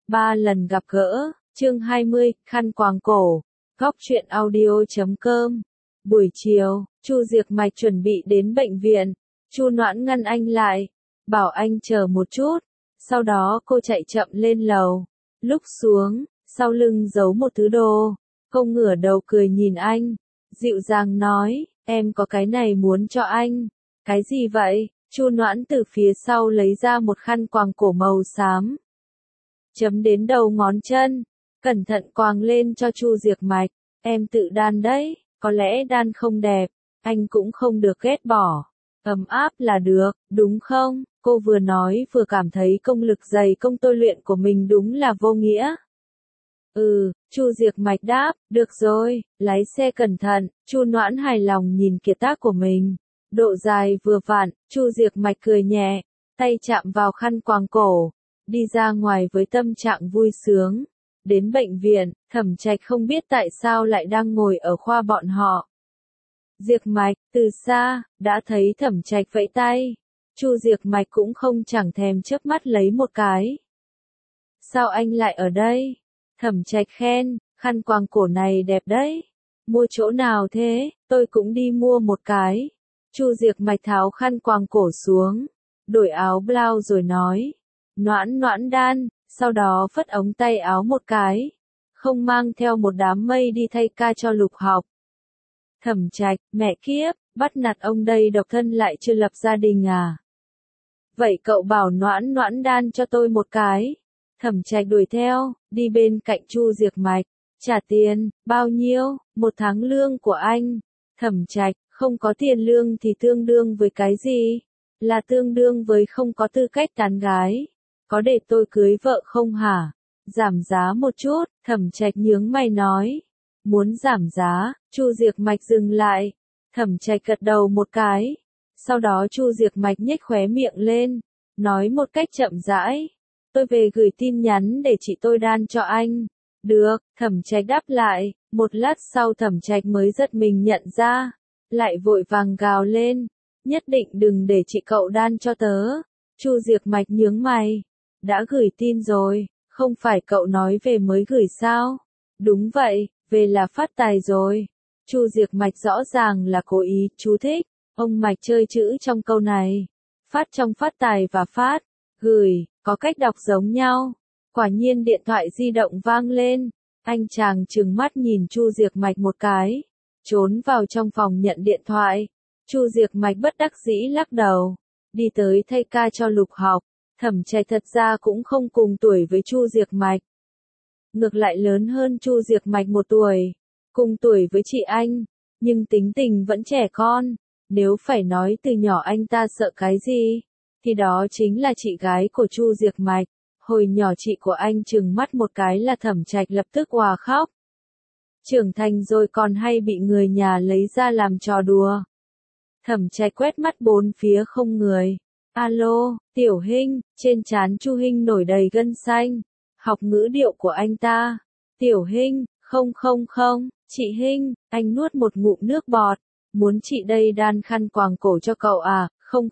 3 lần gặp gỡ, chương 20, khăn quàng cổ, góc truyện audio.com. Buổi chiều, Chu Diệc Mạch chuẩn bị đến bệnh viện, Chu Noãn ngăn anh lại, bảo anh chờ một chút, sau đó cô chạy chậm lên lầu, lúc xuống, sau lưng giấu một thứ đồ, cô ngửa đầu cười nhìn anh, dịu dàng nói, em có cái này muốn cho anh. Cái gì vậy? Chu Noãn từ phía sau lấy ra một khăn quàng cổ màu xám, chấm đến đầu ngón chân, cẩn thận quàng lên cho Chu Diệc Mạch. Em tự đan đấy, có lẽ đan không đẹp, anh cũng không được ghét bỏ. Ấm áp là được, đúng không? Cô vừa nói vừa cảm thấy công lực dày công tôi luyện của mình đúng là vô nghĩa. Chu Diệc Mạch đáp, được rồi, lái xe cẩn thận. Chu Noãn hài lòng nhìn kiệt tác của mình. Độ dài vừa vặn, Chu Diệc Mạch cười nhẹ, tay chạm vào khăn quàng cổ, đi ra ngoài với tâm trạng vui sướng. Đến bệnh viện, Thẩm Trạch không biết tại sao lại đang ngồi ở khoa bọn họ. Diệc Mạch, từ xa, đã thấy Thẩm Trạch vẫy tay. Chu Diệc Mạch cũng không chẳng thèm chớp mắt lấy một cái. Sao anh lại ở đây? Thẩm Trạch khen, khăn quàng cổ này đẹp đấy. Mua chỗ nào thế? Tôi cũng đi mua một cái. Chu Diệc Mạch tháo khăn quàng cổ xuống, đổi áo blau rồi nói, Noãn Noãn đan, sau đó phất ống tay áo một cái, không mang theo một đám mây đi thay ca cho Lục học. Thẩm Trạch, mẹ kiếp, bắt nạt ông đây độc thân lại chưa lập gia đình à? Vậy cậu bảo Noãn Noãn đan cho tôi một cái. Thẩm Trạch đuổi theo, đi bên cạnh Chu Diệc Mạch, trả tiền, bao nhiêu? 1 tháng lương của anh. Thẩm Trạch, không có tiền lương thì tương đương với cái gì? Là tương đương với không có tư cách tán gái. Có để tôi cưới vợ không hả? Giảm giá một chút, Thẩm Trạch nhướng mày nói. Muốn giảm giá, Chu Diệc Mạch dừng lại. Thẩm Trạch gật đầu một cái. Sau đó Chu Diệc Mạch nhếch khóe miệng lên, nói một cách chậm rãi. Tôi về gửi tin nhắn để chị tôi đan cho anh. Được, Thẩm Trạch đáp lại. Một lát sau Thẩm Trạch mới giật mình nhận ra, lại vội vàng gào lên. Nhất định đừng để chị cậu đan cho tớ. Chu Diệc Mạch nhướng mày. Đã gửi tin rồi, không phải cậu nói về mới gửi sao? Đúng vậy, về là phát tài rồi. Chu Diệc Mạch rõ ràng là cố ý, chú thích. Ông Mạch chơi chữ trong câu này. Phát trong phát tài và phát, gửi, có cách đọc giống nhau. Quả nhiên điện thoại di động vang lên. Anh chàng trừng mắt nhìn Chu Diệc Mạch một cái, trốn vào trong phòng nhận điện thoại. Chu Diệc Mạch bất đắc dĩ lắc đầu, đi tới thay ca cho Lục học. Thẩm Trạch thật ra cũng không cùng tuổi với Chu Diệc Mạch, ngược lại lớn hơn Chu Diệc Mạch 1 tuổi, cùng tuổi với chị anh, nhưng tính tình vẫn trẻ con. Nếu phải nói từ nhỏ anh ta sợ cái gì, thì đó chính là chị gái của Chu Diệc Mạch. Hồi nhỏ chị của anh trừng mắt một cái là Thẩm Trạch lập tức òa khóc. Trưởng thành rồi còn hay bị người nhà lấy ra làm trò đùa. Thẩm Trạch quét mắt bốn phía không người. Alo, Tiểu Hinh, trên trán Chu Hinh nổi đầy gân xanh. Học ngữ điệu của anh ta. Tiểu Hinh, không, chị Hinh, anh nuốt một ngụm nước bọt. Muốn chị đây đan khăn quàng cổ cho cậu à? Không.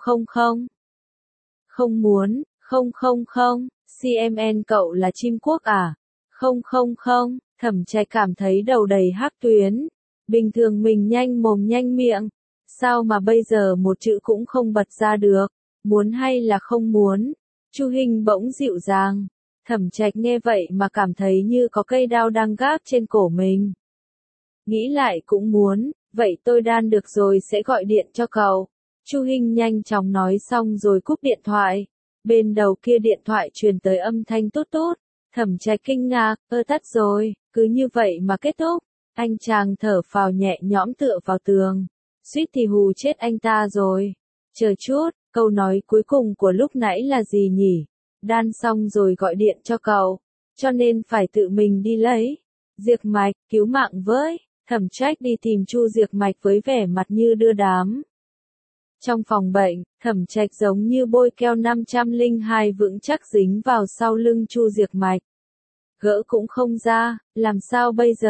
Không muốn, không. CMN cậu là chim quốc à? Không. Thẩm Trạch cảm thấy đầu đầy hắc tuyến. Bình thường mình nhanh mồm nhanh miệng. Sao mà bây giờ một chữ cũng không bật ra được? Muốn hay là không muốn? Chu Hinh bỗng dịu dàng. Thẩm Trạch nghe vậy mà cảm thấy như có cây đao đang gác trên cổ mình. Nghĩ lại cũng muốn, vậy tôi đan được rồi sẽ gọi điện cho cậu. Chu Hinh nhanh chóng nói xong rồi cúp điện thoại. Bên đầu kia điện thoại truyền tới âm thanh tút tút. Thẩm Trạch kinh ngạc, tắt rồi, cứ như vậy mà kết thúc. Anh chàng thở phào nhẹ nhõm tựa vào tường. Suýt thì hù chết anh ta rồi. Chờ chút, câu nói cuối cùng của lúc nãy là gì nhỉ? Đan xong rồi gọi điện cho cậu, cho nên phải tự mình đi lấy. Diệc Mạch, cứu mạng với. Thẩm Trạch đi tìm Chu Diệc Mạch với vẻ mặt như đưa đám. Trong phòng bệnh, Thẩm Trạch giống như bôi keo 502 vững chắc dính vào sau lưng Chu Diệc Mạch. Gỡ cũng không ra, làm sao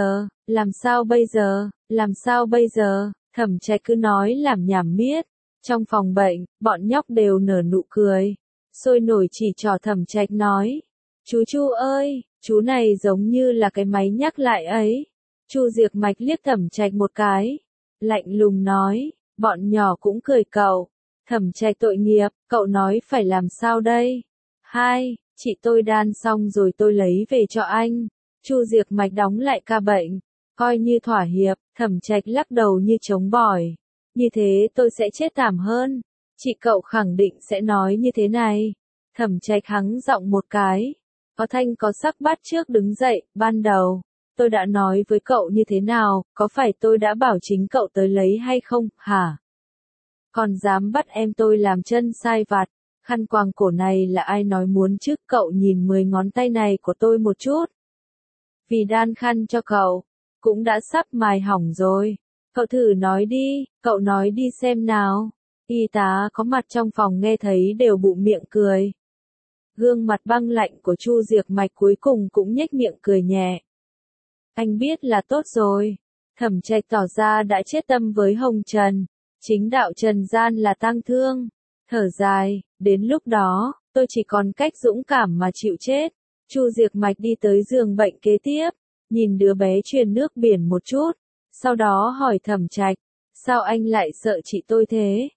bây giờ? Thẩm Trạch cứ nói làm nhảm miết. Trong phòng bệnh, bọn nhóc đều nở nụ cười, sôi nổi chỉ trỏ Thẩm Trạch nói. Chú ơi, chú này giống như là cái máy nhắc lại ấy. Chu Diệc Mạch liếc Thẩm Trạch một cái, lạnh lùng nói, bọn nhỏ cũng cười cậu. Thẩm Trạch tội nghiệp, cậu nói phải làm sao đây? Hai, chị tôi đan xong rồi tôi lấy về cho anh. Chu Diệc Mạch đóng lại ca bệnh, coi như thỏa hiệp. Thẩm Trạch lắc đầu như chống bỏi. Như thế tôi sẽ chết thảm hơn. Chị cậu khẳng định sẽ nói như thế này. Thẩm Trạch hắng giọng một cái. Có thanh có sắc bắt trước đứng dậy, ban đầu. Tôi đã nói với cậu như thế nào, có phải tôi đã bảo chính cậu tới lấy hay không, hả? Còn dám bắt em tôi làm chân sai vặt, khăn quàng cổ này là ai nói muốn chứ, cậu nhìn 10 ngón tay này của tôi một chút. Vì đan khăn cho cậu, cũng đã sắp mài hỏng rồi. Cậu thử nói đi, cậu nói đi xem nào. Y tá có mặt trong phòng nghe thấy đều bụm miệng cười. Gương mặt băng lạnh của Chu Diệc Mạch cuối cùng cũng nhếch miệng cười nhẹ. Anh biết là tốt rồi. Thẩm Trạch tỏ ra đã chết tâm với Hồng Trần. Chính đạo trần gian là tang thương. Thở dài, đến lúc đó, tôi chỉ còn cách dũng cảm mà chịu chết. Chu Diệc Mạch đi tới giường bệnh kế tiếp, nhìn đứa bé truyền nước biển một chút, sau đó hỏi Thẩm Trạch, sao anh lại sợ chị tôi thế?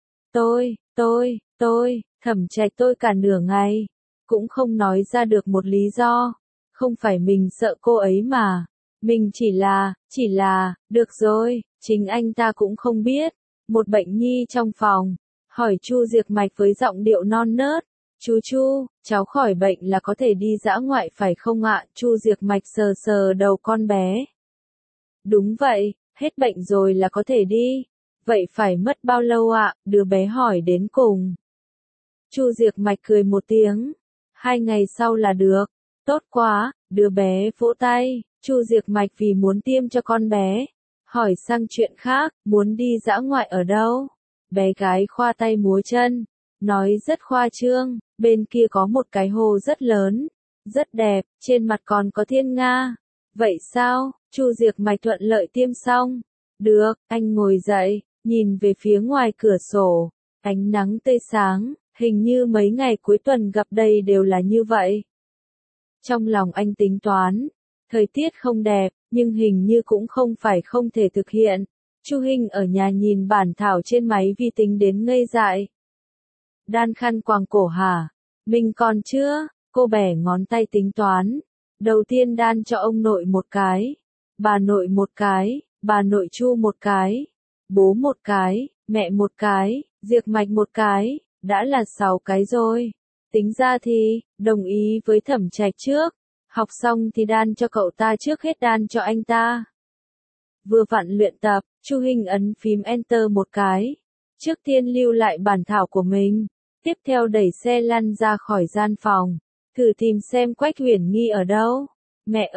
Thẩm Trạch tôi cả nửa ngày, cũng không nói ra được một lý do. Không phải mình sợ cô ấy mà, mình chỉ là, được rồi, chính anh ta cũng không biết. Một bệnh nhi trong phòng, hỏi Chu Diệc Mạch với giọng điệu non nớt. Chu, cháu khỏi bệnh là có thể đi dã ngoại phải không ạ? Chu Diệc Mạch sờ sờ đầu con bé. Đúng vậy, hết bệnh rồi là có thể đi. Vậy phải mất bao lâu ạ? Đứa bé hỏi đến cùng. Chu Diệc Mạch cười một tiếng. 2 ngày sau là được. Tốt quá, đứa bé vỗ tay. Chu Diệc Mạch vì muốn tiêm cho con bé. Hỏi sang chuyện khác, muốn đi dã ngoại ở đâu? Bé gái khoa tay múa chân. Nói rất khoa trương, bên kia có một cái hồ rất lớn, rất đẹp, trên mặt còn có thiên nga. Vậy sao? Chu Diệc Mạch thuận lợi tiêm xong. Được, anh ngồi dậy, nhìn về phía ngoài cửa sổ. Ánh nắng tươi sáng, hình như mấy ngày cuối tuần gặp đây đều là như vậy. Trong lòng anh tính toán, thời tiết không đẹp, nhưng hình như cũng không phải không thể thực hiện. Chu Hinh ở nhà nhìn bản thảo trên máy vi tính đến ngây dại. Đan khăn quàng cổ hả? Mình còn chưa? Cô bẻ ngón tay tính toán. Đầu tiên đan cho ông nội một cái, bà nội một cái, bà nội Chu một cái, bố một cái, mẹ một cái, Diệc Mạch một cái, đã là 6 cái rồi. Tính ra thì, đồng ý với Thẩm Trạch trước. Học xong thì đan cho cậu ta trước hết đan cho anh ta. Vừa vặn luyện tập, Chu Hinh ấn phím Enter một cái. Trước tiên lưu lại bản thảo của mình. Tiếp theo đẩy xe lăn ra khỏi gian phòng. Thử tìm xem Quách Huyền Nghi ở đâu. Mẹ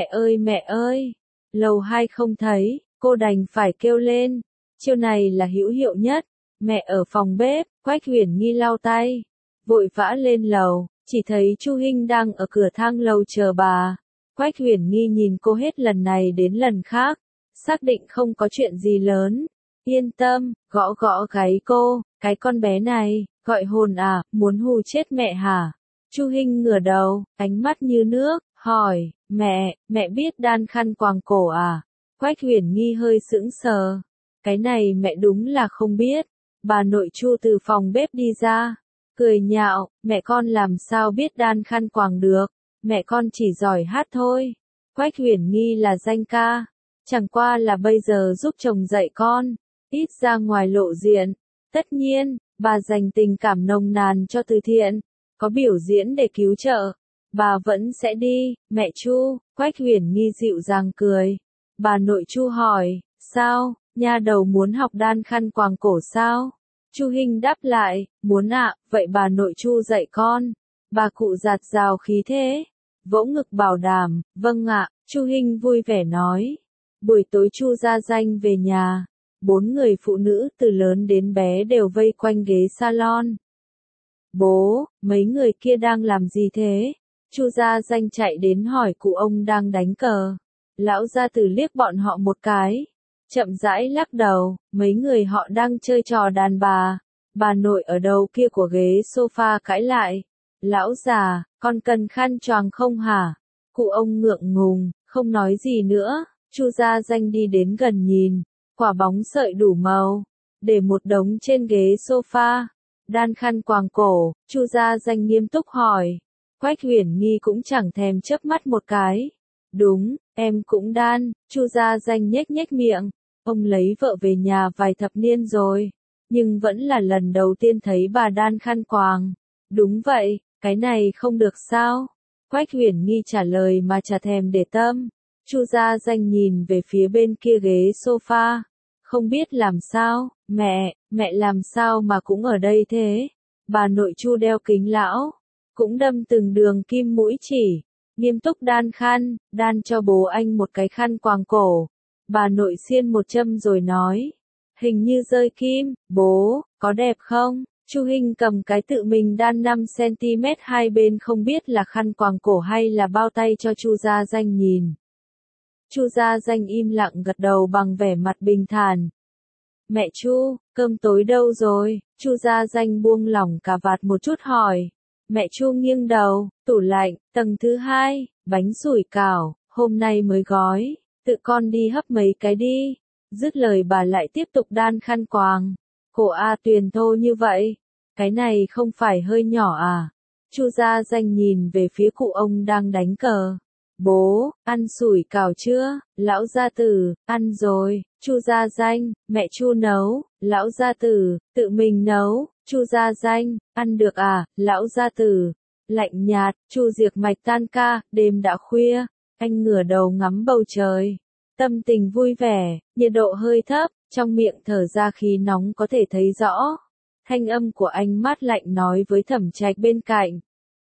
ơi. Lầu 2 không thấy, cô đành phải kêu lên. Chiêu này là hữu hiệu nhất. Mẹ ở phòng bếp, Quách Huyền Nghi lau tay. Vội vã lên lầu, chỉ thấy Chu Hinh đang ở cửa thang lầu chờ bà. Quách Huyền Nghi nhìn cô hết lần này đến lần khác. Xác định không có chuyện gì lớn. Yên tâm, gõ gáy cô, cái con bé này, gọi hồn à, muốn hù chết mẹ hả? Chu Hinh ngửa đầu, ánh mắt như nước, hỏi, mẹ biết đan khăn quàng cổ à? Quách Huyền Nghi hơi sững sờ. Cái này mẹ đúng là không biết. Bà nội Chu từ phòng bếp đi ra, cười nhạo, mẹ con làm sao biết đan khăn quàng được, mẹ con chỉ giỏi hát thôi. Quách Huyền Nghi là danh ca, chẳng qua là bây giờ giúp chồng dạy con, ít ra ngoài lộ diện. Tất nhiên, bà dành tình cảm nồng nàn cho từ thiện, có biểu diễn để cứu trợ, bà vẫn sẽ đi. Mẹ Chu, Quách Huyền Nghi dịu dàng cười. Bà nội Chu hỏi, sao, nha đầu muốn học đan khăn quàng cổ sao? Chu Hinh đáp lại, muốn ạ, vậy bà nội Chu dạy con. Bà cụ giạt rào khí thế, vỗ ngực bảo đảm, vâng ạ. Chu Hinh vui vẻ nói. Buổi tối Chu Gia Danh về nhà, 4 người phụ nữ từ lớn đến bé đều vây quanh ghế salon. Bố, mấy người kia đang làm gì thế? Chu Gia Danh chạy đến hỏi cụ ông đang đánh cờ. Lão gia tử liếc bọn họ một cái, chậm rãi lắc đầu, mấy người họ đang chơi trò đàn bà. Bà nội ở đầu kia của ghế sofa cãi lại. Lão già, con cần khăn choàng không hả? Cụ ông ngượng ngùng, không nói gì nữa. Chu Gia Danh đi đến gần nhìn, quả bóng sợi đủ màu, để một đống trên ghế sofa. Đan khăn quàng cổ, Chu Gia Danh nghiêm túc hỏi. Quách Huyền Nghi cũng chẳng thèm chớp mắt một cái. Đúng, em cũng đan. Chu Gia Danh nhếch nhếch miệng. Ông lấy vợ về nhà vài thập niên rồi, nhưng vẫn là lần đầu tiên thấy bà đan khăn quàng. Đúng vậy, cái này không được sao? Quách Huyền Nghi trả lời mà chả thèm để tâm. Chu Gia Danh nhìn về phía bên kia ghế sofa. Không biết làm sao, mẹ làm sao mà cũng ở đây thế? Bà nội Chu đeo kính lão, cũng đâm từng đường kim mũi chỉ, nghiêm túc đan khăn, đan cho bố anh một cái khăn quàng cổ. Bà nội xiên một châm rồi nói, hình như rơi kim, bố, có đẹp không? Chu Hinh cầm cái tự mình đan 5 cm hai bên không biết là khăn quàng cổ hay là bao tay cho Chu Gia Danh nhìn. Chu Gia Danh im lặng gật đầu bằng vẻ mặt bình thản. Mẹ Chu, cơm tối đâu rồi? Chu Gia Danh buông lỏng cà vạt một chút hỏi. Mẹ Chu nghiêng đầu, tủ lạnh, tầng thứ 2, bánh sủi cảo, hôm nay mới gói, tự con đi hấp mấy cái đi. Dứt lời bà lại tiếp tục đan khăn quàng. Cổ A Tuyền thô như vậy, cái này không phải hơi nhỏ à? Chu Gia Danh nhìn về phía cụ ông đang đánh cờ. Bố, ăn sủi cảo chưa? Lão gia tử, ăn rồi. Chu Gia Danh, mẹ Chu nấu. Lão gia tử, tự mình nấu. Chu Gia Danh, ăn được à? Lão gia tử, lạnh nhạt. Chu Diệc Mạch tan ca, đêm đã khuya. Anh ngửa đầu ngắm bầu trời. Tâm tình vui vẻ, nhiệt độ hơi thấp, trong miệng thở ra khí nóng có thể thấy rõ. Thanh âm của anh mát lạnh nói với Thẩm Trạch bên cạnh.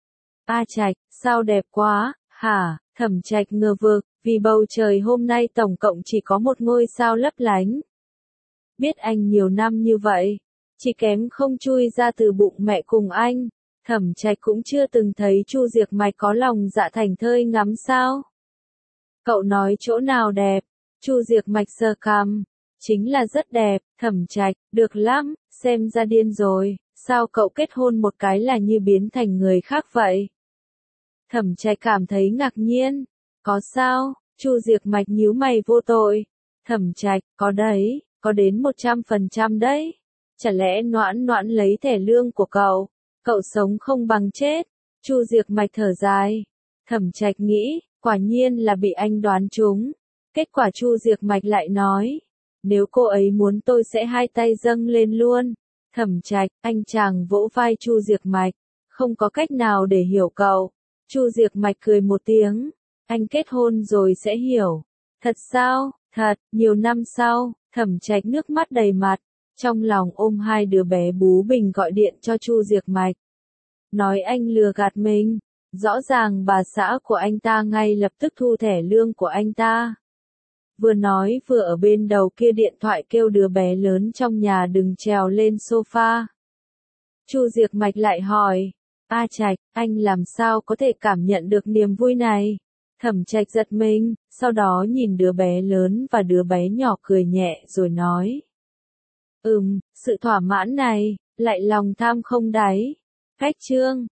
A Trạch, sao đẹp quá, hả? Thẩm Trạch ngờ vực, vì bầu trời hôm nay tổng cộng chỉ có một ngôi sao lấp lánh. Biết anh nhiều năm như vậy, chỉ kém không chui ra từ bụng mẹ cùng anh. Thẩm Trạch cũng chưa từng thấy Chu Diệc Mạch có lòng dạ thành thơi ngắm sao. Cậu nói chỗ nào đẹp? Chu Diệc Mạch sờ cằm. Chính là rất đẹp. Thẩm Trạch, được lắm, xem ra điên rồi, sao cậu kết hôn một cái là như biến thành người khác vậy? Thẩm Trạch cảm thấy ngạc nhiên. Có sao? Chu Diệc Mạch nhíu mày vô tội. Thẩm Trạch, có đấy, có đến 100% đấy. Chả lẽ Noãn Noãn lấy thẻ lương của cậu? Cậu sống không bằng chết. Chu Diệc Mạch thở dài. Thẩm Trạch nghĩ, quả nhiên là bị anh đoán trúng. Kết quả Chu Diệc Mạch lại nói, nếu cô ấy muốn tôi sẽ hai tay dâng lên luôn. Thẩm Trạch, anh chàng vỗ vai Chu Diệc Mạch, không có cách nào để hiểu cậu. Chu Diệc Mạch cười một tiếng, anh kết hôn rồi sẽ hiểu. Thật sao? Thật, nhiều năm sau, Thẩm Trạch nước mắt đầy mặt, trong lòng ôm hai đứa bé bú bình gọi điện cho Chu Diệc Mạch. Nói anh lừa gạt mình, rõ ràng bà xã của anh ta ngay lập tức thu thẻ lương của anh ta. Vừa nói vừa ở bên đầu kia điện thoại kêu đứa bé lớn trong nhà đừng trèo lên sofa. Chu Diệc Mạch lại hỏi, A Trạch, anh làm sao có thể cảm nhận được niềm vui này? Thẩm Trạch giật mình, sau đó nhìn đứa bé lớn và đứa bé nhỏ cười nhẹ rồi nói. Sự thỏa mãn này, lại lòng tham không đáy. Khách trương.